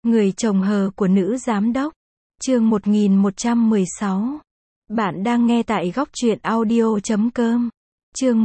Người chồng hờ của nữ giám đốc. Chương 1116. Bạn đang nghe tại góc truyện audio.com. Chương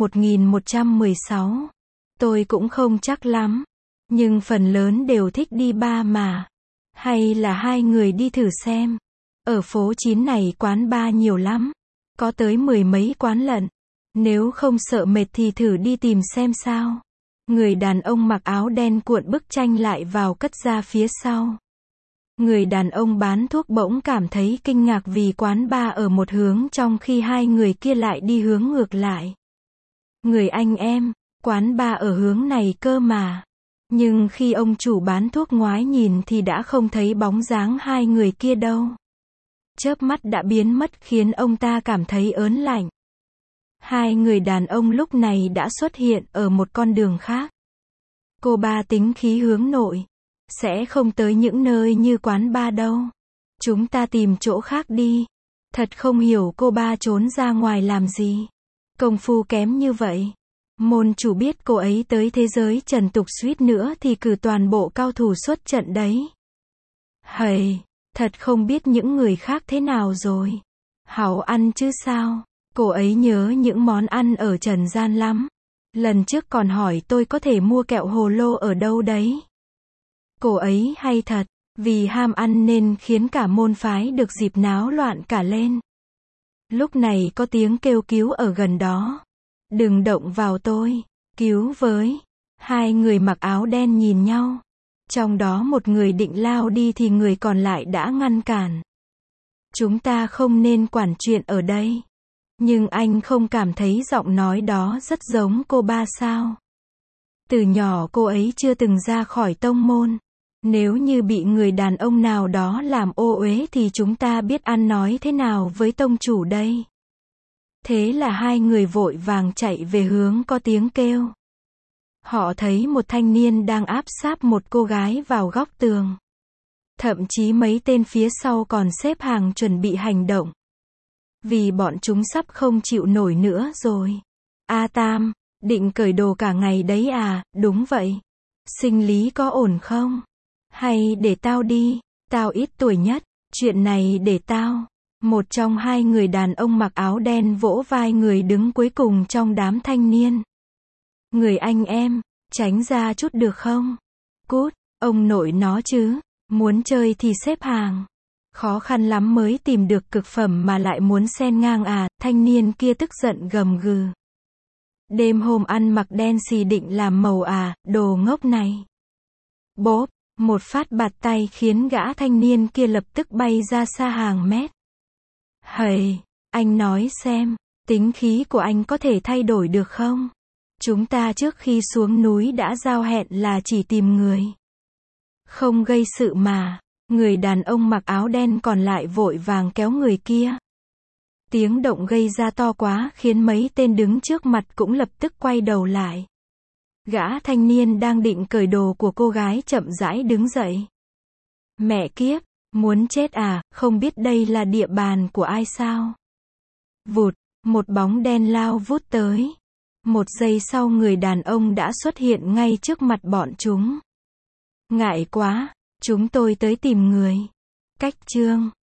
1116. Tôi cũng không chắc lắm, nhưng phần lớn đều thích đi bar mà. Hay là hai người đi thử xem. Ở phố 9 này quán bar nhiều lắm. Có tới 10 mấy quán lận. Nếu không sợ mệt thì thử đi tìm xem sao. Người đàn ông mặc áo đen cuộn bức tranh lại vào cất ra phía sau. Người đàn ông bán thuốc bỗng cảm thấy kinh ngạc vì quán bar ở một hướng trong khi hai người kia lại đi hướng ngược lại. Người anh em, quán bar ở hướng này cơ mà. Nhưng khi ông chủ bán thuốc ngoái nhìn thì đã không thấy bóng dáng hai người kia đâu. Chớp mắt đã biến mất khiến ông ta cảm thấy ớn lạnh. Hai người đàn ông lúc này đã xuất hiện ở một con đường khác. Cô ba tính khí hướng nội. Sẽ không tới những nơi như quán bar đâu. Chúng ta tìm chỗ khác đi. Thật không hiểu cô ba trốn ra ngoài làm gì. Công phu kém như vậy. Môn chủ biết cô ấy tới thế giới trần tục suýt nữa thì cử toàn bộ cao thủ xuất trận đấy. Hầy, thật không biết những người khác thế nào rồi. Hảo ăn chứ sao. Cô ấy nhớ những món ăn ở trần gian lắm. Lần trước còn hỏi tôi có thể mua kẹo hồ lô ở đâu đấy. Cô ấy hay thật, vì ham ăn nên khiến cả môn phái được dịp náo loạn cả lên. Lúc này có tiếng kêu cứu ở gần đó. Đừng động vào tôi, cứu với. Hai người mặc áo đen nhìn nhau. Trong đó một người định lao đi thì người còn lại đã ngăn cản. Chúng ta không nên quản chuyện ở đây. Nhưng anh không cảm thấy giọng nói đó rất giống cô ba sao? Từ nhỏ cô ấy chưa từng ra khỏi tông môn. Nếu như bị người đàn ông nào đó làm ô uế thì chúng ta biết ăn nói thế nào với tông chủ đây. Thế là hai người vội vàng chạy về hướng có tiếng kêu. Họ thấy một thanh niên đang áp sát một cô gái vào góc tường. Thậm chí mấy tên phía sau còn xếp hàng chuẩn bị hành động. Vì bọn chúng sắp không chịu nổi nữa rồi. A Tam, định cởi đồ cả ngày đấy à? Đúng vậy. Sinh lý có ổn không? Hay để tao đi, tao ít tuổi nhất, chuyện này để tao. Một trong hai người đàn ông mặc áo đen vỗ vai người đứng cuối cùng trong đám thanh niên. Người anh em, tránh ra chút được không? Cút, ông nội nó chứ, muốn chơi thì xếp hàng. Khó khăn lắm mới tìm được cực phẩm mà lại muốn xen ngang à, thanh niên kia tức giận gầm gừ. Đêm hôm ăn mặc đen xì định làm màu à, đồ ngốc này. Bốp, một phát bạt tay khiến gã thanh niên kia lập tức bay ra xa hàng mét. Hầy, anh nói xem, tính khí của anh có thể thay đổi được không? Chúng ta trước khi xuống núi đã giao hẹn là chỉ tìm người. Không gây sự mà. Người đàn ông mặc áo đen còn lại vội vàng kéo người kia. Tiếng động gây ra to quá khiến mấy tên đứng trước mặt cũng lập tức quay đầu lại. Gã thanh niên đang định cởi đồ của cô gái chậm rãi đứng dậy. Mẹ kiếp, muốn chết à, không biết đây là địa bàn của ai sao? Vụt, một bóng đen lao vút tới. Một giây sau người đàn ông đã xuất hiện ngay trước mặt bọn chúng. Ngại quá, chúng tôi tới tìm người. Cách chương